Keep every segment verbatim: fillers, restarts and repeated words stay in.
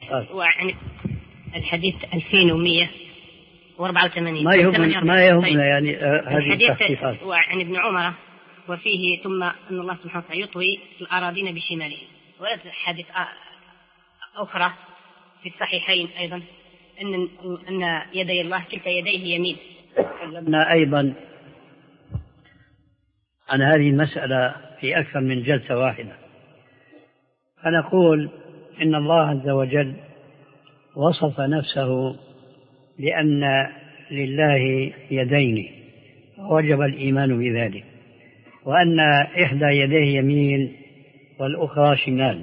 وعن الحديث ألفين ومئة وأربعة وثمانين ما يهمنا ما يهمنا يعني هذه التحقيقات. وعن ابن عمر وفيه ثم أن الله سبحانه وتعالى يطوي الأراضين بشماله. ولد حديث أخرى في الصحيحين أيضا أن أن يدي الله كلتا يديه يمين. تكلمنا أيضا عن هذه المسألة في أكثر من جلسة واحدة. فنقول إن الله عز وجل وصف نفسه بأن لله يدين وجب الإيمان بذلك، وأن إحدى يديه يمين والأخرى شمال.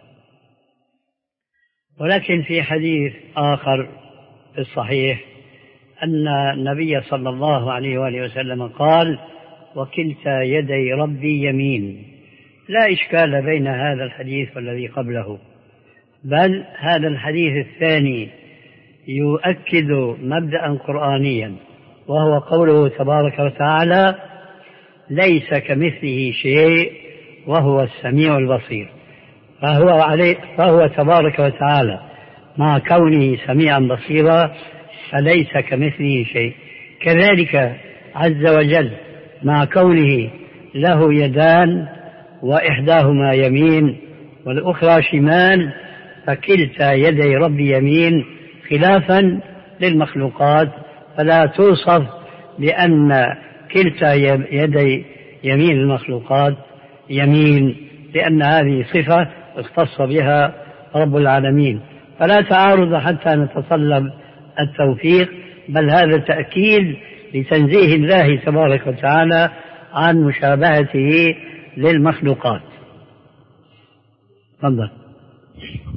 ولكن في حديث آخر في الصحيح أن النبي صلى الله عليه وآله وسلم قال: وكلتا يدي ربي يمين. لا إشكال بين هذا الحديث والذي قبله، بل هذا الحديث الثاني يؤكد مبدأ قرآنيا، وهو قوله تبارك وتعالى: ليس كمثله شيء وهو السميع البصير. فهو, عليه فهو تبارك وتعالى مع كونه سميعا بصيرا فليس كمثله شيء. كذلك عز وجل مع كونه له يدان وإحداهما يمين والأخرى شمال، فكلتا يدي ربي يمين، خلافا للمخلوقات، فلا توصف بأن كلتا يدي يمين المخلوقات يمين، لأن هذه صفة اختص بها رب العالمين. فلا تعارض حتى نتطلب التوفيق، بل هذا تأكيد لتنزيه الله تبارك وتعالى عن مشابهته للمخلوقات. تفضل.